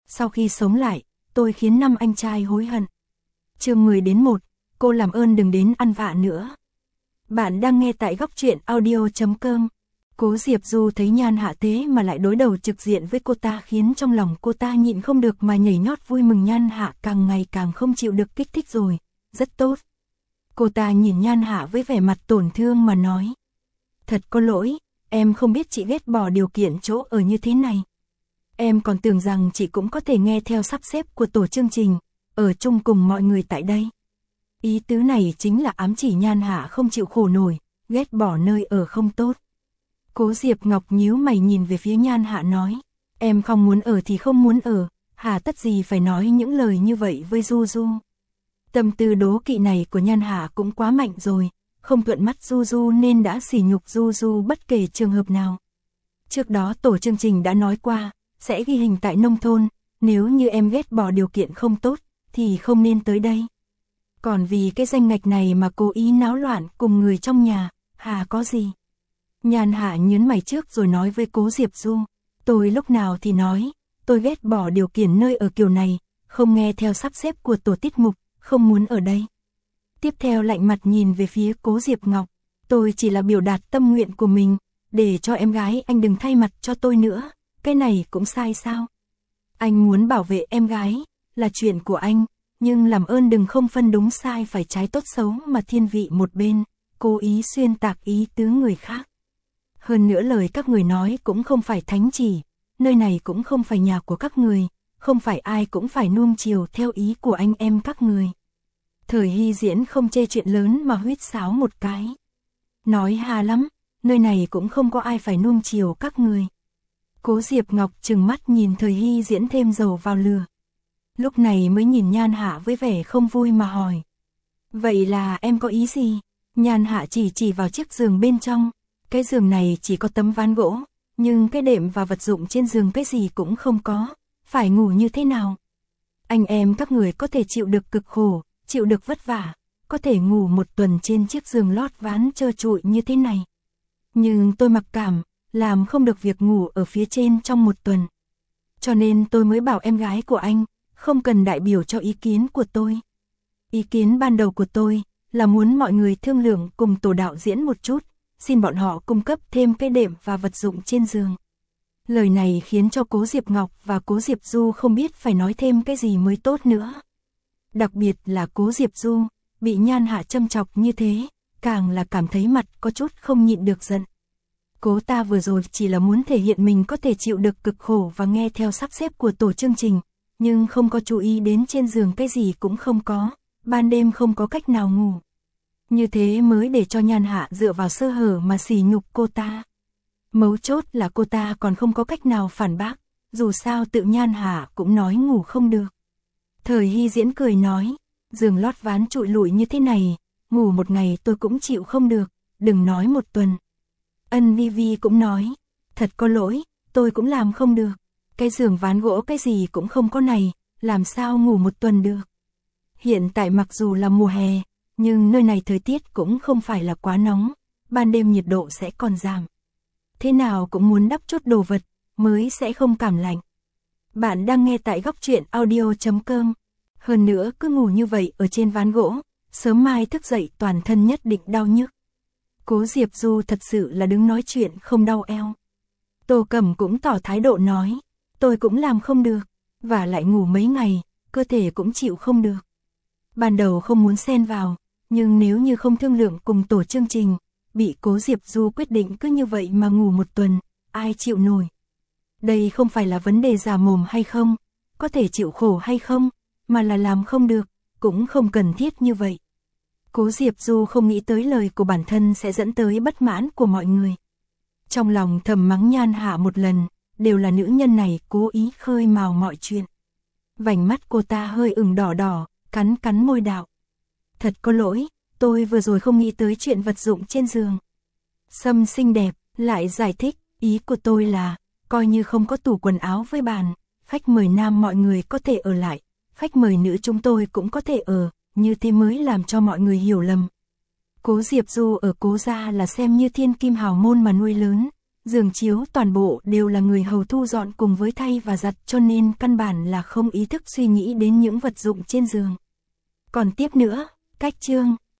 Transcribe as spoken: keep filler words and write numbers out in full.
sau khi sống lại, tôi khiến năm anh trai hối hận. Chương mười đến một, cô làm ơn đừng đến ăn vạ nữa. Bạn đang nghe tại góc truyện audio chấm com. Cố Diệp Du thấy Nhan Hạ thế mà lại đối đầu trực diện với cô ta khiến trong lòng cô ta nhịn không được mà nhảy nhót vui mừng. Nhan Hạ càng ngày càng không chịu được kích thích rồi, rất tốt. Cô ta nhìn Nhan Hạ với vẻ mặt tổn thương mà nói. Thật có lỗi, em không biết chị ghét bỏ điều kiện chỗ ở như thế này. Em còn tưởng rằng chị cũng có thể nghe theo sắp xếp của tổ chương trình, ở chung cùng mọi người tại đây. Ý tứ này chính là ám chỉ Nhan Hạ không chịu khổ nổi, ghét bỏ nơi ở không tốt. Cố Diệp Ngọc nhíu mày nhìn về phía Nhan Hạ nói, em không muốn ở thì không muốn ở, hà tất gì phải nói những lời như vậy với Du Du. Tâm tư đố kỵ này của Nhan Hạ cũng quá mạnh rồi, không thuận mắt Du Du nên đã sỉ nhục Du Du bất kể trường hợp nào. Trước đó tổ chương trình đã nói qua, sẽ ghi hình tại nông thôn, nếu như em ghét bỏ điều kiện không tốt, thì không nên tới đây. Còn vì cái danh ngạch này mà cố ý náo loạn cùng người trong nhà, hà có gì? Nhan Hạ nhớn mày trước rồi nói với Cố Diệp Du, tôi lúc nào thì nói, tôi ghét bỏ điều kiện nơi ở kiểu này, không nghe theo sắp xếp của tổ tiết mục, không muốn ở đây. Tiếp theo lạnh mặt nhìn về phía Cố Diệp Ngọc, tôi chỉ là biểu đạt tâm nguyện của mình, để cho em gái anh đừng thay mặt cho tôi nữa, cái này cũng sai sao? Anh muốn bảo vệ em gái, là chuyện của anh, nhưng làm ơn đừng không phân đúng sai phải trái tốt xấu mà thiên vị một bên, cố ý xuyên tạc ý tứ người khác. Hơn nữa lời các người nói cũng không phải thánh chỉ, nơi này cũng không phải nhà của các người, không phải ai cũng phải nuông chiều theo ý của anh em các người. Thời Hy Diễn không chê chuyện lớn mà huýt sáo một cái. Nói hà lắm, nơi này cũng không có ai phải nuông chiều các người. Cố Diệp Ngọc trừng mắt nhìn Thời Hy Diễn thêm dầu vào lửa. Lúc này mới nhìn Nhan Hạ với vẻ không vui mà hỏi. Vậy là em có ý gì? Nhan Hạ chỉ chỉ vào chiếc giường bên trong. Cái giường này chỉ có tấm ván gỗ, nhưng cái đệm và vật dụng trên giường cái gì cũng không có. Phải ngủ như thế nào? Anh em các người có thể chịu được cực khổ, chịu được vất vả, có thể ngủ một tuần trên chiếc giường lót ván trơ trụi như thế này. Nhưng tôi mặc cảm, làm không được việc ngủ ở phía trên trong một tuần. Cho nên tôi mới bảo em gái của anh, không cần đại biểu cho ý kiến của tôi. Ý kiến ban đầu của tôi là muốn mọi người thương lượng cùng tổ đạo diễn một chút, xin bọn họ cung cấp thêm cái đệm và vật dụng trên giường. Lời này khiến cho Cố Diệp Ngọc và Cố Diệp Du không biết phải nói thêm cái gì mới tốt nữa. Đặc biệt là Cố Diệp Du, bị Nhan Hạ châm chọc như thế, càng là cảm thấy mặt có chút không nhịn được giận. Cố ta vừa rồi chỉ là muốn thể hiện mình có thể chịu được cực khổ và nghe theo sắp xếp của tổ chương trình, nhưng không có chú ý đến trên giường cái gì cũng không có, ban đêm không có cách nào ngủ. Như thế mới để cho Nhan Hạ dựa vào sơ hở mà sỉ nhục cô ta. Mấu chốt là cô ta còn không có cách nào phản bác, dù sao tự Nhan Hạ cũng nói ngủ không được. Thời Hy Diễn cười nói, giường lót ván trụi lủi như thế này, ngủ một ngày tôi cũng chịu không được, đừng nói một tuần. Ân Vi Vi cũng nói, thật có lỗi, tôi cũng làm không được, cái giường ván gỗ cái gì cũng không có này, làm sao ngủ một tuần được. Hiện tại mặc dù là mùa hè, nhưng nơi này thời tiết cũng không phải là quá nóng, ban đêm nhiệt độ sẽ còn giảm. Thế nào cũng muốn đắp chút đồ vật, mới sẽ không cảm lạnh. Bạn đang nghe tại góc truyện audio chấm com. Hơn nữa cứ ngủ như vậy ở trên ván gỗ, sớm mai thức dậy toàn thân nhất định đau nhức. Cố Diệp Du thật sự là đứng nói chuyện không đau eo. Tô Cẩm cũng tỏ thái độ nói, tôi cũng làm không được, và lại ngủ mấy ngày, cơ thể cũng chịu không được. Ban đầu không muốn xen vào, nhưng nếu như không thương lượng cùng tổ chương trình, bị Cố Diệp Du quyết định cứ như vậy mà ngủ một tuần, ai chịu nổi. Đây không phải là vấn đề già mồm hay không, có thể chịu khổ hay không, mà là làm không được, cũng không cần thiết như vậy. Cố Diệp Du không nghĩ tới lời của bản thân sẽ dẫn tới bất mãn của mọi người. Trong lòng thầm mắng Nhan Hạ một lần, đều là nữ nhân này cố ý khơi mào mọi chuyện. Vành mắt cô ta hơi ửng đỏ đỏ, cắn cắn môi đạo. Thật có lỗi, tôi vừa rồi không nghĩ tới chuyện vật dụng trên giường. Sâm xinh đẹp, lại giải thích, ý của tôi là, coi như không có tủ quần áo với bàn, khách mời nam mọi người có thể ở lại, khách mời nữ chúng tôi cũng có thể ở, như thế mới làm cho mọi người hiểu lầm. Cố Diệp Du ở Cố gia là xem như thiên kim hào môn mà nuôi lớn, Giường chiếu toàn bộ đều là người hầu thu dọn cùng với thay và giặt, cho nên căn bản là không ý thức suy nghĩ đến những vật dụng trên giường. Còn tiếp nữa, cách chương.